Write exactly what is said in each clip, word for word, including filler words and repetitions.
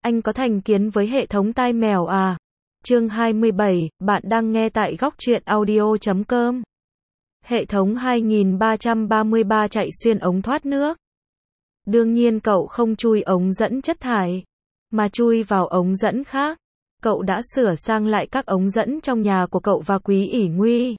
Anh có thành kiến với hệ thống tai mèo à? Chương hai mươi bảy, bạn đang nghe tại góc truyện audio chấm com. Hệ thống hai nghìn ba trăm ba mươi ba chạy xuyên ống thoát nước. Đương nhiên cậu không chui ống dẫn chất thải, mà chui vào ống dẫn khác. Cậu đã sửa sang lại các ống dẫn trong nhà của cậu và Quý ỷ Nguy.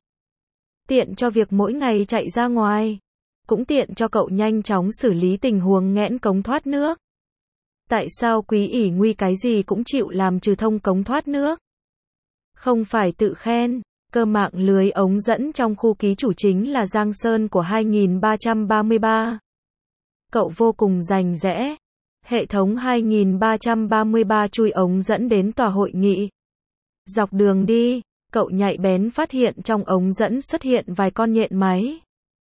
Tiện cho việc mỗi ngày chạy ra ngoài. Cũng tiện cho cậu nhanh chóng xử lý tình huống nghẽn cống thoát nước. Tại sao Quý ỷ Nguy cái gì cũng chịu làm trừ thông cống thoát nước? Không phải tự khen, cơ mạng lưới ống dẫn trong khu ký chủ chính là Giang Sơn của hai nghìn ba trăm ba mươi ba. Cậu vô cùng rành rẽ. Hệ thống hai nghìn ba trăm ba mươi ba chui ống dẫn đến tòa hội nghị. Dọc đường đi, cậu nhạy bén phát hiện trong ống dẫn xuất hiện vài con nhện máy.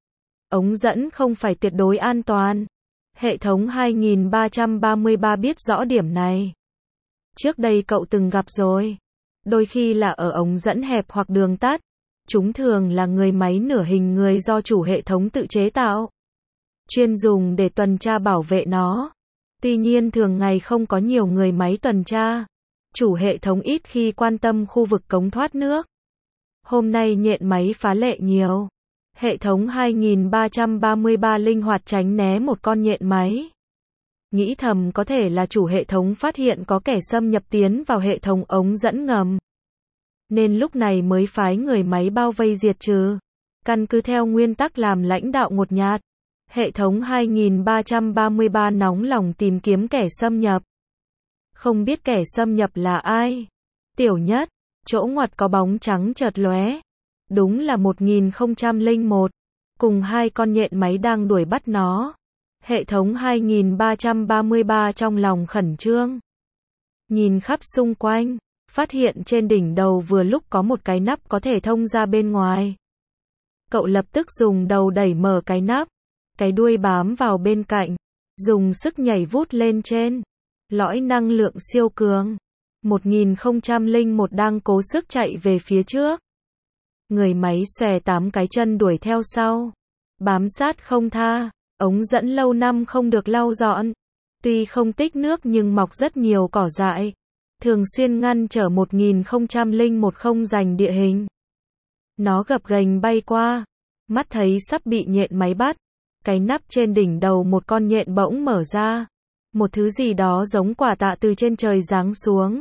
Ống dẫn không phải tuyệt đối an toàn. Hệ thống hai nghìn ba trăm ba mươi ba biết rõ điểm này. Trước đây cậu từng gặp rồi. Đôi khi là ở ống dẫn hẹp hoặc đường tắt. Chúng thường là người máy nửa hình người do chủ hệ thống tự chế tạo. Chuyên dùng để tuần tra bảo vệ nó. Tuy nhiên thường ngày không có nhiều người máy tuần tra. Chủ hệ thống ít khi quan tâm khu vực cống thoát nước. Hôm nay nhện máy phá lệ nhiều. Hệ thống hai nghìn ba trăm ba mươi ba linh hoạt tránh né một con nhện máy. Nghĩ thầm có thể là chủ hệ thống phát hiện có kẻ xâm nhập tiến vào hệ thống ống dẫn ngầm. Nên lúc này mới phái người máy bao vây diệt trừ. Căn cứ theo nguyên tắc làm lãnh đạo ngột nhạt. Hệ thống hai nghìn ba trăm ba mươi ba nóng lòng tìm kiếm kẻ xâm nhập. Không biết kẻ xâm nhập là ai? Tiểu Nhất, chỗ ngoặt có bóng trắng chợt lóe. Đúng là một nghìn không trăm lẻ một. Cùng hai con nhện máy đang đuổi bắt nó. Hệ thống hai nghìn ba trăm ba mươi ba trong lòng khẩn trương. Nhìn khắp xung quanh, phát hiện trên đỉnh đầu vừa lúc có một cái nắp có thể thông ra bên ngoài. Cậu lập tức dùng đầu đẩy mở cái nắp. Cái đuôi bám vào bên cạnh. Dùng sức nhảy vút lên trên. Lõi năng lượng siêu cường. một nghìn không trăm lẻ một đang cố sức chạy về phía trước. Người máy xòe tám cái chân đuổi theo sau. Bám sát không tha. Ống dẫn lâu năm không được lau dọn. Tuy không tích nước nhưng mọc rất nhiều cỏ dại. Thường xuyên ngăn trở một nghìn không trăm lẻ một không giành địa hình. Nó gập ghềnh bay qua. Mắt thấy sắp bị nhện máy bắt. Cái nắp trên đỉnh đầu một con nhện bỗng mở ra. Một thứ gì đó giống quả tạ từ trên trời giáng xuống.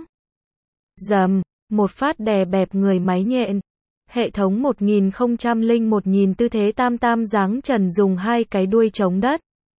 Dầm, một phát đè bẹp người máy nhện. Hệ thống một nghìn không trăm lẻ một nhìn tư thế tam tam giáng trần dùng hai cái đuôi chống đất.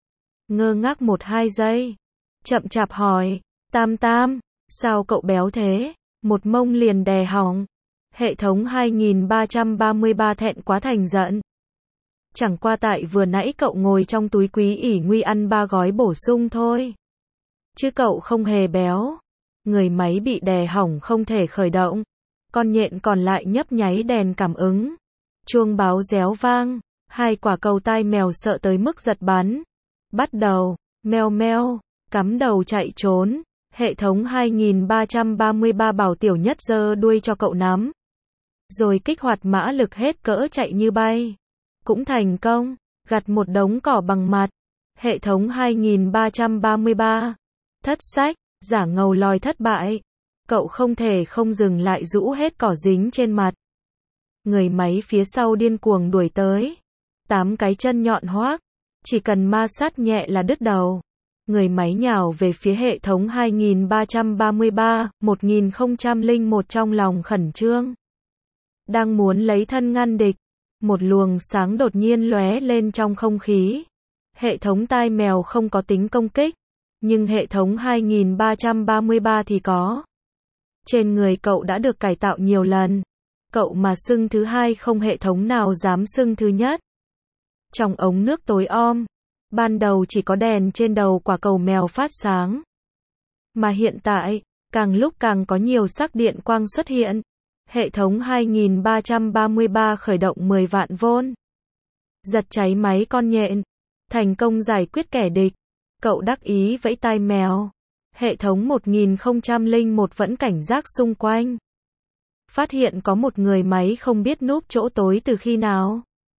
Ngơ ngác một hai giây. Chậm chạp hỏi, tam tam, sao cậu béo thế? Một mông liền đè hỏng. Hệ thống hai nghìn ba trăm ba mươi ba thẹn quá thành giận. Chẳng qua tại vừa nãy cậu ngồi trong túi Quý ỷ Nguy ăn ba gói bổ sung thôi. Chứ cậu không hề béo. Người máy bị đè hỏng không thể khởi động. Con nhện còn lại nhấp nháy đèn cảm ứng. Chuông báo réo vang. Hai quả cầu tai mèo sợ tới mức giật bắn. Bắt đầu, meo meo, cắm đầu chạy trốn. Hệ thống hai nghìn ba trăm ba mươi ba bảo Tiểu Nhất giơ đuôi cho cậu nắm. Rồi kích hoạt mã lực hết cỡ chạy như bay. Cũng thành công, gặt một đống cỏ bằng mặt. Hệ thống hai nghìn ba trăm ba mươi ba. Thất sách, giả ngầu lòi thất bại. Cậu không thể không dừng lại rũ hết cỏ dính trên mặt. Người máy phía sau điên cuồng đuổi tới. Tám cái chân nhọn hoác. Chỉ cần ma sát nhẹ là đứt đầu. Người máy nhào về phía hệ thống hai nghìn ba trăm ba mươi ba, một nghìn không trăm lẻ một trong lòng khẩn trương. Đang muốn lấy thân ngăn địch. Một luồng sáng đột nhiên lóe lên trong không khí. Hệ thống tai mèo không có tính công kích. Nhưng hệ thống hai nghìn ba trăm ba mươi ba thì có. Trên người cậu đã được cải tạo nhiều lần. Cậu mà xưng thứ hai không hệ thống nào dám xưng thứ nhất. Trong ống nước tối om. Ban đầu chỉ có đèn trên đầu quả cầu mèo phát sáng. Mà hiện tại, càng lúc càng có nhiều sắc điện quang xuất hiện. Hệ thống hai nghìn ba trăm ba mươi ba khởi động mười vạn vôn. Giật cháy máy con nhện. Thành công giải quyết kẻ địch. Cậu đắc ý vẫy tai mèo. Hệ thống một nghìn không trăm lẻ một vẫn cảnh giác xung quanh. Phát hiện có một người máy không biết núp chỗ tối từ khi nào.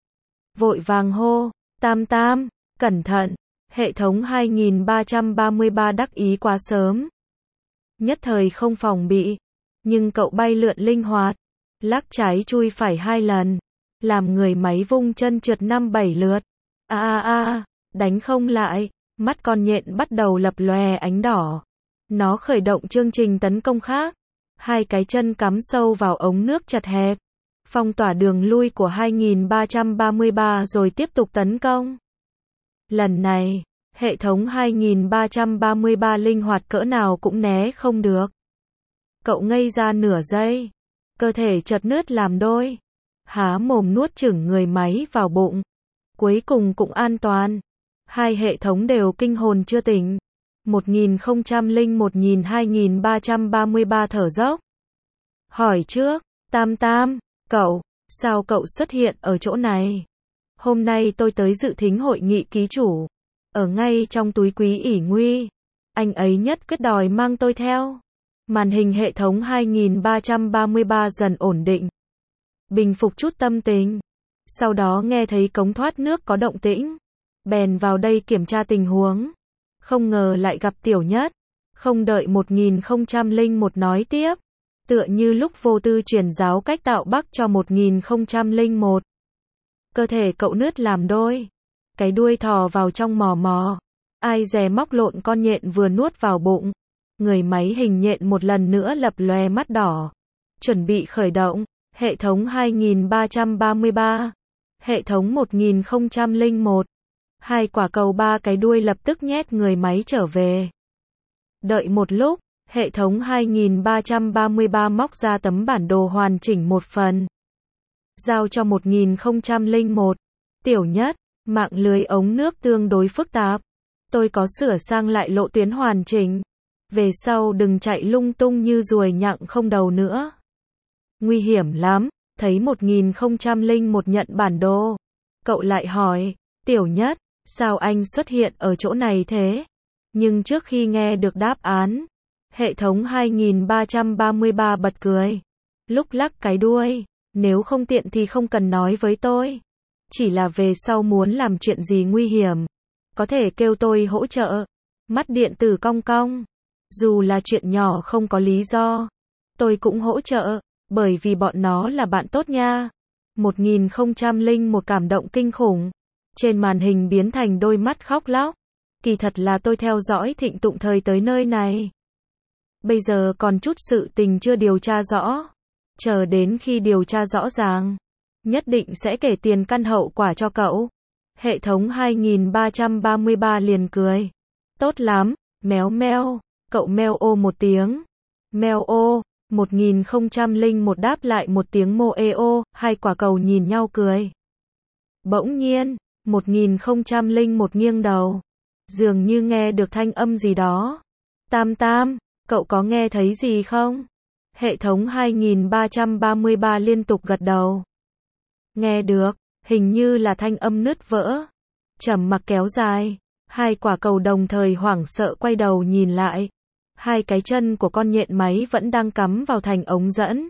Vội vàng hô, tam tam, cẩn thận. Hệ thống hai nghìn ba trăm ba mươi ba đắc ý quá sớm. nhất thời không phòng bị. Nhưng cậu bay lượn linh hoạt, lắc trái chui phải hai lần, làm người máy vung chân trượt năm bảy lượt. A a a, đánh không lại, mắt con nhện bắt đầu lập lòe ánh đỏ. Nó khởi động chương trình tấn công khác. Hai cái chân cắm sâu vào ống nước chật hẹp, phong tỏa đường lui của hai nghìn ba trăm ba mươi ba rồi tiếp tục tấn công. Lần này, hệ thống hai nghìn ba trăm ba mươi ba linh hoạt cỡ nào cũng né không được. Cậu ngây ra nửa giây, cơ thể chợt nứt làm đôi, há mồm nuốt chửng người máy vào bụng. Cuối cùng cũng an toàn. Hai hệ thống đều kinh hồn chưa tỉnh. một nghìn không trăm lẻ một nhìn hai nghìn ba trăm ba mươi ba thở dốc. Hỏi trước, Tam Tam, cậu, sao cậu xuất hiện ở chỗ này? Hôm nay tôi tới dự thính hội nghị ký chủ. Ở ngay trong túi quý ỷ nguy. Anh ấy nhất quyết đòi mang tôi theo. Màn hình hệ thống hai nghìn ba trăm ba mươi ba dần ổn định. Bình phục chút tâm tình. Sau đó nghe thấy cống thoát nước có động tĩnh. Bèn vào đây kiểm tra tình huống. Không ngờ lại gặp Tiểu Nhất. Không đợi một nghìn không trăm lẻ một nói tiếp. Tựa như lúc vô tư truyền giáo cách tạo Bắc cho một nghìn không trăm lẻ một. Cơ thể cậu nứt làm đôi. Cái đuôi thò vào trong mò mò. Ai dè móc lộn con nhện vừa nuốt vào bụng. Người máy hình nhện một lần nữa lập lòe mắt đỏ. Chuẩn bị khởi động. Hệ thống hai nghìn ba trăm ba mươi ba. Hệ thống một nghìn không trăm lẻ một. Hai quả cầu ba cái đuôi lập tức nhét người máy trở về. Đợi một lúc, hệ thống hai nghìn ba trăm ba mươi ba móc ra tấm bản đồ hoàn chỉnh một phần. Giao cho một nghìn không trăm lẻ một. Tiểu Nhất, mạng lưới ống nước tương đối phức tạp. Tôi có sửa sang lại lộ tuyến hoàn chỉnh. Về sau đừng chạy lung tung như ruồi nhặng không đầu nữa. Nguy hiểm lắm. Thấy một nghìn không trăm lẻ một nhận bản đồ. Cậu lại hỏi, Tiểu Nhất, sao anh xuất hiện ở chỗ này thế? Nhưng trước khi nghe được đáp án, hệ thống hai nghìn ba trăm ba mươi ba bật cười. Lúc lắc cái đuôi, nếu không tiện thì không cần nói với tôi. Chỉ là về sau muốn làm chuyện gì nguy hiểm, có thể kêu tôi hỗ trợ. Mắt điện tử cong cong. Dù là chuyện nhỏ không có lý do, tôi cũng hỗ trợ, bởi vì bọn nó là bạn tốt nha. một nghìn không trăm lẻ một cảm động kinh khủng. Trên màn hình biến thành đôi mắt khóc lóc. Kỳ thật là tôi theo dõi Thịnh Tụng Thời tới nơi này. Bây giờ còn chút sự tình chưa điều tra rõ. Chờ đến khi điều tra rõ ràng, nhất định sẽ kể tiền căn hậu quả cho cậu. Hệ thống hai nghìn ba trăm ba mươi ba liền cười. Tốt lắm, méo meo. Cậu meo ô một tiếng. Meo ô. một nghìn không trăm lẻ một đáp lại một tiếng mô ê ô. Hai quả cầu nhìn nhau cười. Bỗng nhiên, một nghìn không trăm lẻ một nghiêng đầu. Dường như nghe được thanh âm gì đó. Tam Tam, cậu có nghe thấy gì không? Hệ thống hai nghìn ba trăm ba mươi ba liên tục gật đầu. Nghe được, hình như là thanh âm nứt vỡ. Trầm mặc kéo dài. Hai quả cầu đồng thời hoảng sợ quay đầu nhìn lại. Hai cái chân của con nhện máy vẫn đang cắm vào thành ống dẫn.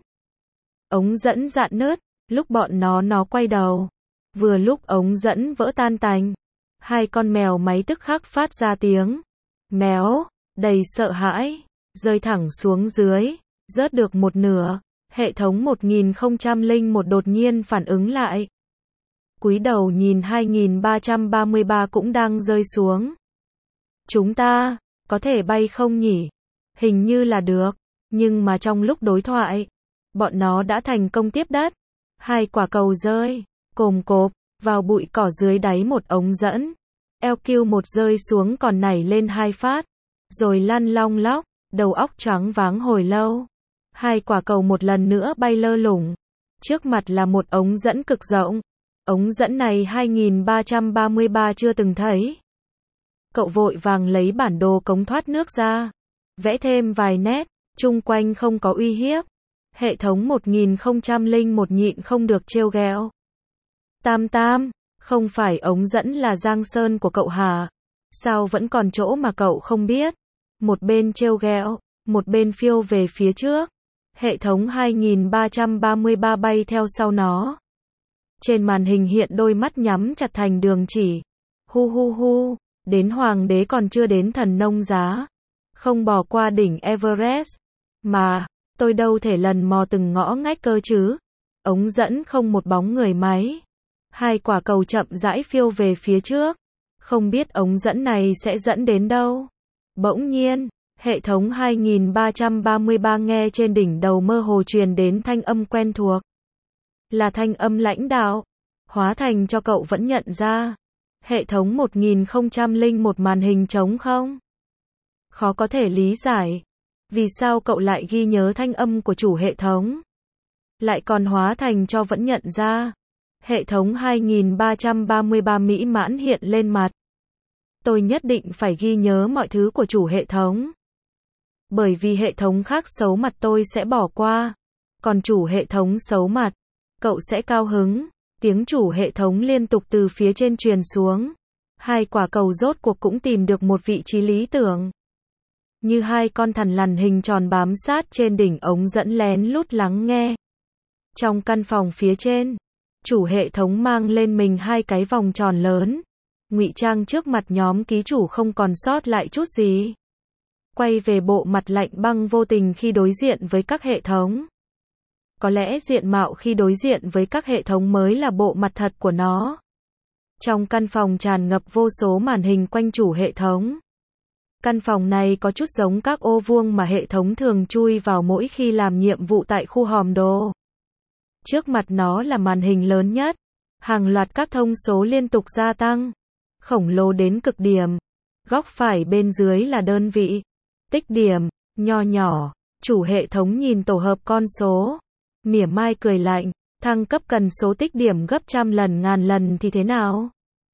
Ống dẫn dạn nứt, lúc bọn nó nó quay đầu. Vừa lúc ống dẫn vỡ tan tành. Hai con mèo máy tức khắc phát ra tiếng. Méo, đầy sợ hãi, rơi thẳng xuống dưới, rớt được một nửa. Hệ thống một nghìn không trăm lẻ một đột nhiên phản ứng lại. Cúi đầu nhìn hai nghìn ba trăm ba mươi ba cũng đang rơi xuống. Chúng ta, có thể bay không nhỉ? Hình như là được, nhưng mà trong lúc đối thoại, bọn nó đã thành công tiếp đất. Hai quả cầu rơi, cồm cộp, vào bụi cỏ dưới đáy một ống dẫn. eo kiu một rơi xuống còn nảy lên hai phát, rồi lăn long lóc, đầu óc choáng váng hồi lâu. Hai quả cầu một lần nữa bay lơ lửng. Trước mặt là một ống dẫn cực rộng. Ống dẫn này hai nghìn ba trăm ba mươi ba chưa từng thấy. Cậu vội vàng lấy bản đồ cống thoát nước ra, vẽ thêm vài nét, chung quanh không có uy hiếp. Hệ thống một nghìn không trăm lẻ một nhịn không được trêu ghẹo. Tam Tam, không phải ống dẫn là Giang Sơn của cậu hả? Sao vẫn còn chỗ mà cậu không biết? Một bên trêu ghẹo, một bên phiêu về phía trước. Hệ thống hai nghìn ba trăm ba mươi ba bay theo sau nó. Trên màn hình hiện đôi mắt nhắm chặt thành đường chỉ. Hu hu hu, đến hoàng đế còn chưa đến thần nông giá. không bò qua đỉnh Everest. Mà, tôi đâu thể lần mò từng ngõ ngách cơ chứ. Ống dẫn không một bóng người máy. Hai quả cầu chậm rãi phiêu về phía trước. Không biết ống dẫn này sẽ dẫn đến đâu. Bỗng nhiên, hệ thống hai nghìn ba trăm ba mươi ba nghe trên đỉnh đầu mơ hồ truyền đến thanh âm quen thuộc. Là thanh âm lãnh đạo. Hóa thành cho cậu vẫn nhận ra. Hệ thống một nghìn không trăm lẻ một màn hình trống không? Khó có thể lý giải. Vì sao cậu lại ghi nhớ thanh âm của chủ hệ thống? Lại còn hóa thành cho vẫn nhận ra. Hệ thống hai nghìn ba trăm ba mươi ba mỹ mãn hiện lên mặt. Tôi nhất định phải ghi nhớ mọi thứ của chủ hệ thống. Bởi vì hệ thống khác xấu mặt tôi sẽ bỏ qua. Còn chủ hệ thống xấu mặt, cậu sẽ cao hứng. Tiếng chủ hệ thống liên tục từ phía trên truyền xuống. Hai quả cầu rốt cuộc cũng tìm được một vị trí lý tưởng. Như hai con thằn lằn hình tròn bám sát trên đỉnh ống dẫn lén lút lắng nghe. Trong căn phòng phía trên, chủ hệ thống mang lên mình hai cái vòng tròn lớn. Ngụy trang trước mặt nhóm ký chủ không còn sót lại chút gì. Quay về bộ mặt lạnh băng vô tình khi đối diện với các hệ thống. Có lẽ diện mạo khi đối diện với các hệ thống mới là bộ mặt thật của nó. Trong căn phòng tràn ngập vô số màn hình quanh chủ hệ thống. Căn phòng này có chút giống các ô vuông mà hệ thống thường chui vào mỗi khi làm nhiệm vụ tại khu hòm đồ. Trước mặt nó là màn hình lớn nhất. Hàng loạt các thông số liên tục gia tăng. Khổng lồ đến cực điểm. Góc phải bên dưới là đơn vị. Tích điểm, nho nhỏ. Chủ hệ thống nhìn tổ hợp con số. Mỉa mai cười lạnh. Thăng cấp cần số tích điểm gấp trăm lần ngàn lần thì thế nào?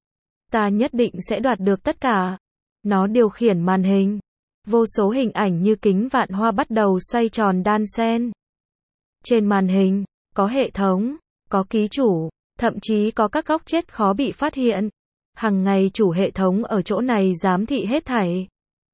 Ta nhất định sẽ đoạt được tất cả. Nó điều khiển màn hình. Vô số hình ảnh như kính vạn hoa bắt đầu xoay tròn đan xen. Trên màn hình, có hệ thống, có ký chủ, thậm chí có các góc chết khó bị phát hiện. Hằng ngày chủ hệ thống ở chỗ này giám thị hết thảy.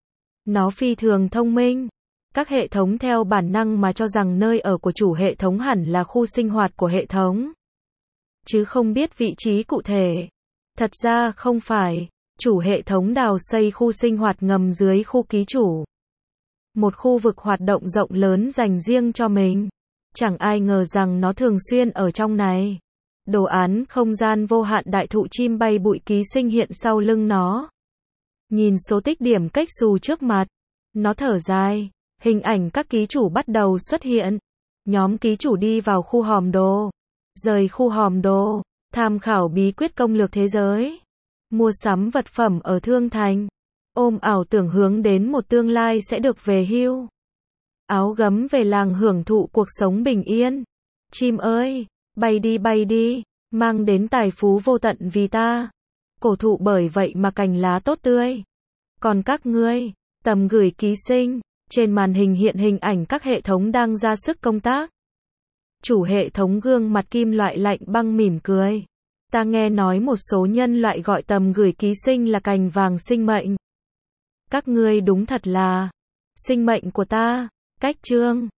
Nó phi thường thông minh. Các hệ thống theo bản năng mà cho rằng nơi ở của chủ hệ thống hẳn là khu sinh hoạt của hệ thống. Chứ không biết vị trí cụ thể. Thật ra không phải. Chủ hệ thống đào xây khu sinh hoạt ngầm dưới khu ký chủ. Một khu vực hoạt động rộng lớn dành riêng cho mình. Chẳng ai ngờ rằng nó thường xuyên ở trong này. Đồ án không gian vô hạn đại thụ chim bay bụi ký sinh hiện sau lưng nó. Nhìn số tích điểm cách xù trước mặt. Nó thở dài. Hình ảnh các ký chủ bắt đầu xuất hiện. Nhóm ký chủ đi vào khu hòm đồ. Rời khu hòm đồ. Tham khảo bí quyết công lược thế giới. Mua sắm vật phẩm ở thương thành. Ôm ảo tưởng hướng đến một tương lai sẽ được về hưu. Áo gấm về làng hưởng thụ cuộc sống bình yên. Chim ơi, bay đi bay đi, mang đến tài phú vô tận vì ta. Cổ thụ bởi vậy mà cành lá tốt tươi. Còn các ngươi, tầm gửi ký sinh, trên màn hình hiện hình ảnh các hệ thống đang ra sức công tác. Chủ hệ thống gương mặt kim loại lạnh băng mỉm cười. Ta nghe nói một số nhân loại gọi tầm gửi ký sinh là cành vàng sinh mệnh. Các ngươi đúng thật là sinh mệnh của ta. Cách chương